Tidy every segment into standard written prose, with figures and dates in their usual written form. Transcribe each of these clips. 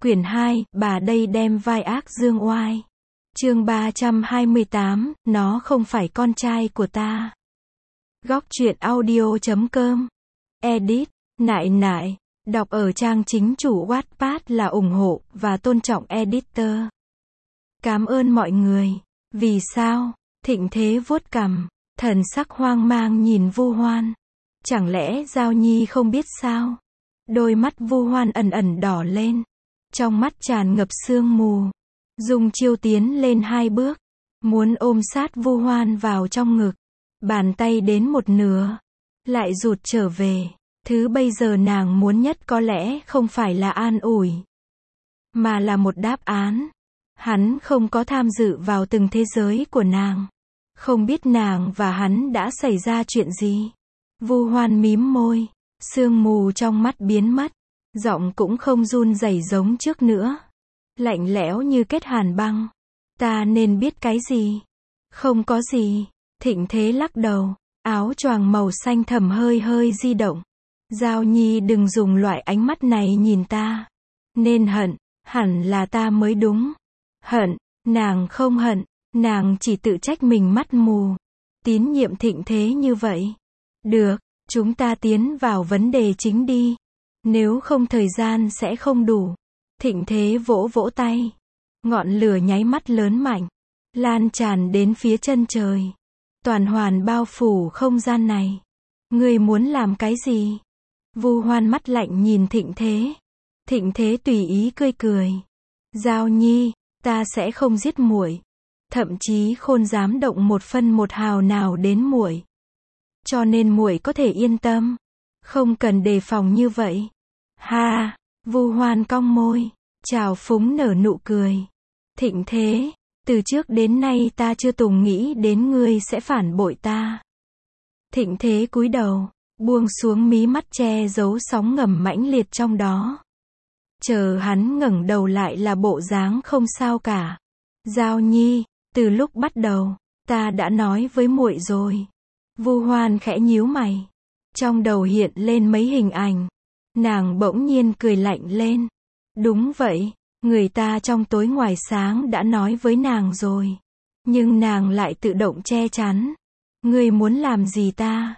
Quyển 2, bà đây đem vai ác dương oai. Chương 328, nó không phải con trai của ta. Góc truyện audio.com. Edit, nại nại. Đọc ở trang chính chủ Wattpad là ủng hộ và tôn trọng editor. Cảm ơn mọi người. Vì sao? Thịnh Thế vuốt cằm, thần sắc hoang mang nhìn Vu Hoan. Chẳng lẽ Giao Nhi không biết sao? Đôi mắt Vu Hoan ẩn ẩn đỏ lên. Trong mắt tràn ngập sương mù. Dung Chiêu tiến lên 2 bước, muốn ôm sát Vu Hoan vào trong ngực. Bàn tay đến một nửa, lại rụt trở về. Thứ bây giờ nàng muốn nhất có lẽ không phải là an ủi, mà là một đáp án. Hắn không có tham dự vào từng thế giới của nàng. Không biết nàng và hắn đã xảy ra chuyện gì. Vu Hoan mím môi, sương mù trong mắt biến mất. Giọng cũng không run rẩy giống trước nữa. Lạnh lẽo như kết hàn băng. Ta nên biết cái gì? Không có gì. Thịnh Thế lắc đầu. Áo choàng màu xanh thẳm hơi hơi di động. Giao Nhi đừng dùng loại ánh mắt này nhìn ta. Nên hận, hẳn là ta mới đúng. Hận, nàng không hận. Nàng chỉ tự trách mình mắt mù. Tín nhiệm Thịnh Thế như vậy. Được, chúng ta tiến vào vấn đề chính đi. Nếu không thời gian sẽ không đủ. Thịnh Thế vỗ vỗ tay. Ngọn lửa nháy mắt lớn mạnh. Lan tràn đến phía chân trời. Toàn hoàn bao phủ không gian này. Ngươi muốn làm cái gì? Vu Hoan mắt lạnh nhìn Thịnh Thế. Thịnh Thế tùy ý cười cười. Giao Nhi, ta sẽ không giết muội. Thậm chí không dám động một phân một hào nào đến muội. Cho nên muội có thể yên tâm. Không cần đề phòng như vậy. Ha, Vu Hoan cong môi, trào phúng nở nụ cười. Thịnh Thế, từ trước đến nay ta chưa từng nghĩ đến ngươi sẽ phản bội ta. Thịnh Thế cúi đầu, buông xuống mí mắt che giấu sóng ngầm mãnh liệt trong đó. Chờ hắn ngẩng đầu lại là bộ dáng không sao cả. Giao Nhi, từ lúc bắt đầu, ta đã nói với muội rồi. Vu Hoan khẽ nhíu mày. Trong đầu hiện lên mấy hình ảnh. Nàng bỗng nhiên cười lạnh lên. Đúng vậy, người ta trong tối ngoài sáng đã nói với nàng rồi. Nhưng nàng lại tự động che chắn. Ngươi muốn làm gì ta?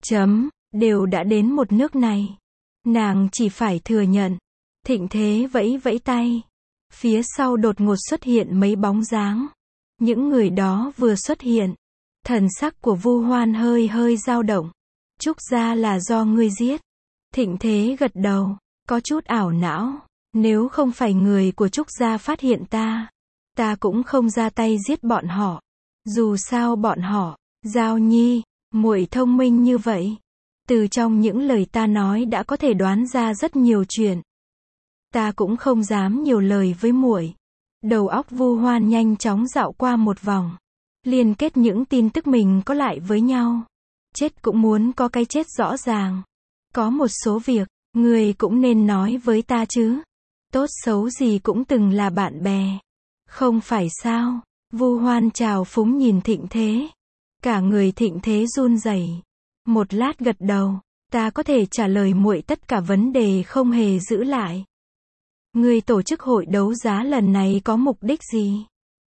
Đều đã đến một nước này. Nàng chỉ phải thừa nhận. Thịnh Thế vẫy vẫy tay. Phía sau đột ngột xuất hiện mấy bóng dáng. Những người đó vừa xuất hiện. Thần sắc của Vu Hoan hơi hơi dao động. Trúc gia là do ngươi giết. Thịnh Thế gật đầu, có chút ảo não. Nếu không phải người của Trúc gia phát hiện ta cũng không ra tay giết bọn họ. Dù sao bọn họ, Giao Nhi, muội thông minh như vậy. Từ trong những lời ta nói đã có thể đoán ra rất nhiều chuyện. Ta cũng không dám nhiều lời với muội. Đầu óc Vu Hoan nhanh chóng dạo qua một vòng. Liên kết những tin tức mình có lại với nhau. Chết cũng muốn có cái chết rõ ràng. Có một số việc, người cũng nên nói với ta chứ. Tốt xấu gì cũng từng là bạn bè. Không phải sao? Vu Hoan trào phúng nhìn Thịnh Thế. Cả người Thịnh Thế run rẩy. Một lát gật đầu. Ta có thể trả lời muội tất cả vấn đề không hề giữ lại. Người tổ chức hội đấu giá lần này có mục đích gì?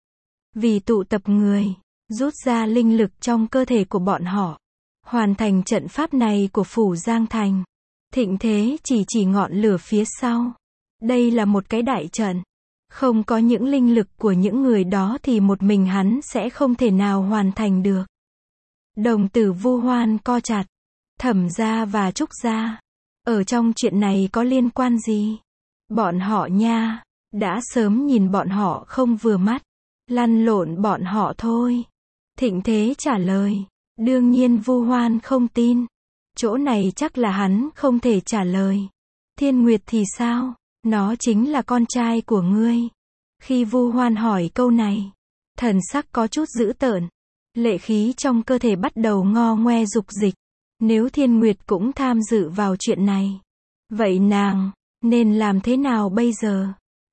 Vì tụ tập người, rút ra linh lực trong cơ thể của bọn họ. Hoàn thành trận pháp này của Phủ Giang Thành. Thịnh Thế chỉ ngọn lửa phía sau. Đây là một cái đại trận. Không có những linh lực của những người đó thì một mình hắn sẽ không thể nào hoàn thành được. Đồng tử Vu Hoan co chặt. Thẩm gia và Trúc gia. Ở trong chuyện này có liên quan gì? Bọn họ nha. Đã sớm nhìn bọn họ không vừa mắt. Lăn lộn bọn họ thôi. Thịnh Thế trả lời. Đương nhiên Vu Hoan không tin. Chỗ này chắc là hắn không thể trả lời. Thiên Nguyệt thì sao? Nó chính là con trai của ngươi. Khi Vu Hoan hỏi câu này, thần sắc có chút dữ tợn. Lệ khí trong cơ thể bắt đầu ngo ngoe dục dịch. Nếu Thiên Nguyệt cũng tham dự vào chuyện này, vậy nàng nên làm thế nào bây giờ?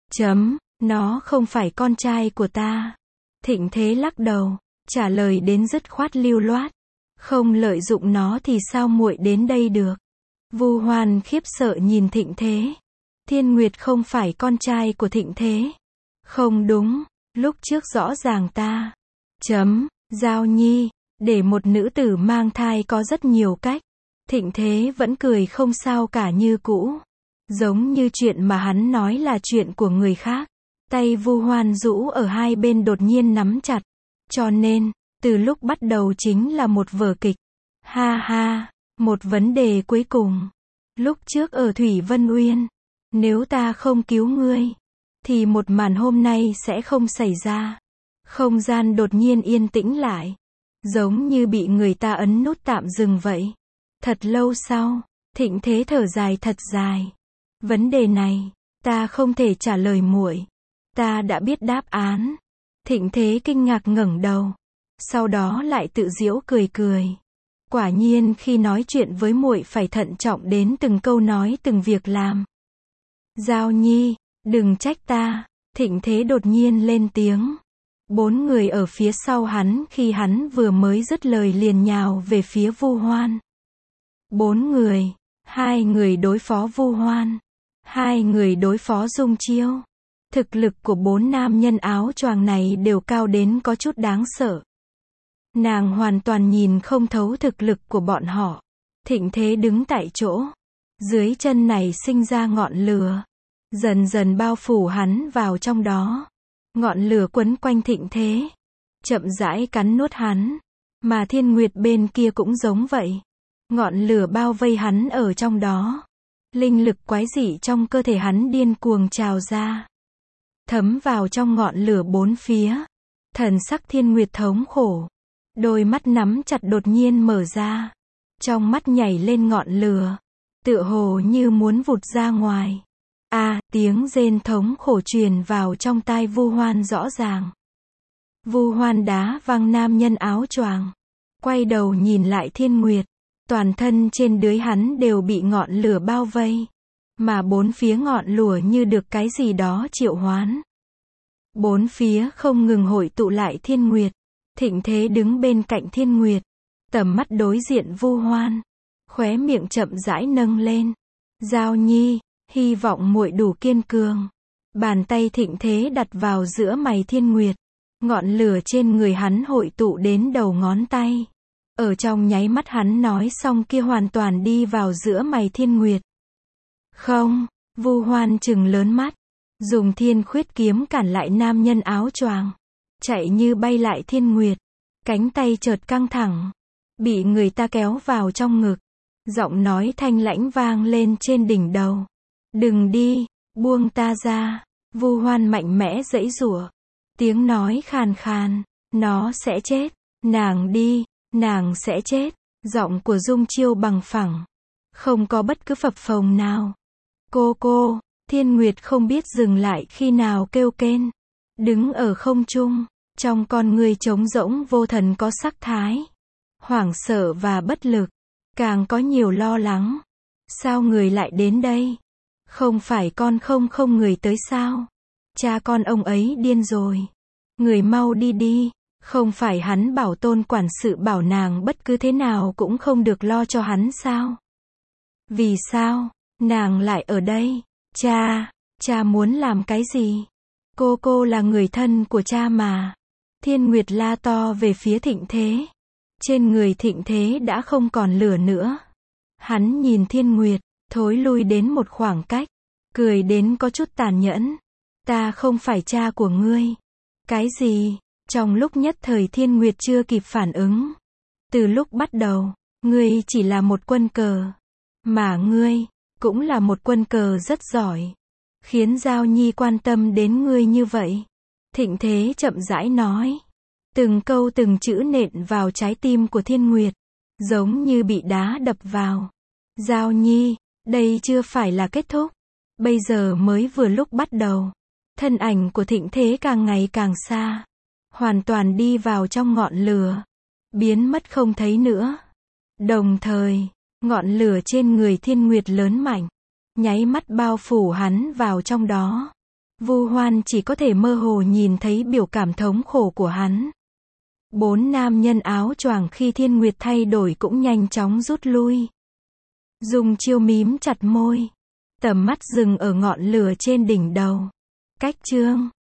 Nó không phải con trai của ta. Thịnh Thế lắc đầu, trả lời đến dứt khoát lưu loát. Không lợi dụng nó thì sao muội đến đây được? Vu Hoan khiếp sợ nhìn Thịnh Thế. Thiên Nguyệt không phải con trai của Thịnh Thế. Không đúng, lúc trước rõ ràng ta. Giao Nhi, để một nữ tử mang thai có rất nhiều cách. Thịnh Thế vẫn cười không sao cả như cũ. Giống như chuyện mà hắn nói là chuyện của người khác. Tay Vu Hoan rũ ở hai bên đột nhiên nắm chặt. Cho nên, từ lúc bắt đầu chính là một vở kịch. Ha ha, một vấn đề cuối cùng. Lúc trước ở Thủy Vân Uyên, nếu ta không cứu ngươi, thì một màn hôm nay sẽ không xảy ra. Không gian đột nhiên yên tĩnh lại. Giống như bị người ta ấn nút tạm dừng vậy. Thật lâu sau, Thịnh Thế thở dài thật dài. Vấn đề này, ta không thể trả lời muội. Ta đã biết đáp án. Thịnh Thế kinh ngạc ngẩng đầu. Sau đó lại tự giễu cười cười. Quả nhiên khi nói chuyện với muội phải thận trọng đến từng câu nói từng việc làm. Giao Nhi, đừng trách ta. Thịnh Thế đột nhiên lên tiếng. 4 người ở phía sau hắn khi hắn vừa mới dứt lời liền nhào về phía Vu Hoan. 4 người, 2 người đối phó Vu Hoan, 2 người đối phó Dung Chiêu. Thực lực của 4 nam nhân áo choàng này đều cao đến có chút đáng sợ. Nàng hoàn toàn nhìn không thấu thực lực của bọn họ. Thịnh Thế đứng tại chỗ. Dưới chân này sinh ra ngọn lửa. Dần dần bao phủ hắn vào trong đó. Ngọn lửa quấn quanh Thịnh Thế. Chậm rãi cắn nuốt hắn. Mà Thiên Nguyệt bên kia cũng giống vậy. Ngọn lửa bao vây hắn ở trong đó. Linh lực quái dị trong cơ thể hắn điên cuồng trào ra. Thấm vào trong ngọn lửa bốn phía. Thần sắc Thiên Nguyệt thống khổ. Đôi mắt nắm chặt đột nhiên mở ra. Trong mắt nhảy lên ngọn lửa. Tựa hồ như muốn vụt ra ngoài. Tiếng rên thống khổ truyền vào trong tai Vu Hoan rõ ràng. Vu Hoan đá văng nam nhân áo choàng. Quay đầu nhìn lại Thiên Nguyệt. Toàn thân trên dưới hắn đều bị ngọn lửa bao vây. Mà bốn phía ngọn lửa như được cái gì đó triệu hoán. Bốn phía không ngừng hội tụ lại Thiên Nguyệt. Thịnh Thế đứng bên cạnh Thiên Nguyệt. Tầm mắt đối diện Vu Hoan. Khóe miệng chậm rãi nâng lên. Giao Nhi, hy vọng muội đủ kiên cường. Bàn tay Thịnh Thế đặt vào giữa mày Thiên Nguyệt. Ngọn lửa trên người hắn hội tụ đến đầu ngón tay. Ở trong nháy mắt hắn nói xong kia hoàn toàn đi vào giữa mày Thiên Nguyệt. Không, Vu Hoan trừng lớn mắt. Dùng Thiên Khuyết kiếm cản lại nam nhân áo choàng. Chạy như bay lại Thiên Nguyệt. Cánh tay chợt căng thẳng. Bị người ta kéo vào trong ngực. Giọng nói thanh lãnh vang lên trên đỉnh đầu. Đừng đi, buông ta ra. Vu Hoan mạnh mẽ giãy giụa. Tiếng nói khàn khàn. Nó sẽ chết. Nàng đi, nàng sẽ chết. Giọng của Dung Chiêu bằng phẳng. Không có bất cứ phập phồng nào. Cô, Thiên Nguyệt không biết dừng lại khi nào kêu kên. Đứng ở không trung. Trong con người trống rỗng vô thần có sắc thái. Hoảng sợ và bất lực. Càng có nhiều lo lắng. Sao người lại đến đây? Không phải con không người tới sao? Cha con ông ấy điên rồi. Người mau đi đi. Không phải hắn bảo tôn quản sự bảo nàng bất cứ thế nào cũng không được lo cho hắn sao? Vì sao? Nàng lại ở đây? Cha muốn làm cái gì? Cô là người thân của cha mà. Thiên Nguyệt la to về phía Thịnh Thế. Trên người Thịnh Thế đã không còn lửa nữa. Hắn nhìn Thiên Nguyệt, thối lui đến một khoảng cách. Cười đến có chút tàn nhẫn. Ta không phải cha của ngươi. Cái gì? Trong lúc nhất thời Thiên Nguyệt chưa kịp phản ứng. Từ lúc bắt đầu, ngươi chỉ là một quân cờ. Mà ngươi, cũng là một quân cờ rất giỏi. Khiến Giao Nhi quan tâm đến ngươi như vậy. Thịnh Thế chậm rãi nói. Từng câu từng chữ nện vào trái tim của Thiên Nguyệt. Giống như bị đá đập vào. Giao Nhi, đây chưa phải là kết thúc. Bây giờ mới vừa lúc bắt đầu. Thân ảnh của Thịnh Thế càng ngày càng xa. Hoàn toàn đi vào trong ngọn lửa. Biến mất không thấy nữa. Đồng thời, ngọn lửa trên người Thiên Nguyệt lớn mạnh. Nháy mắt bao phủ hắn vào trong đó. Vu Hoan chỉ có thể mơ hồ nhìn thấy biểu cảm thống khổ của hắn. 4 nam nhân áo choàng khi Thiên Nguyệt thay đổi cũng nhanh chóng rút lui. Dung Chiêu mím chặt môi. Tầm mắt dừng ở ngọn lửa trên đỉnh đầu. Cách chương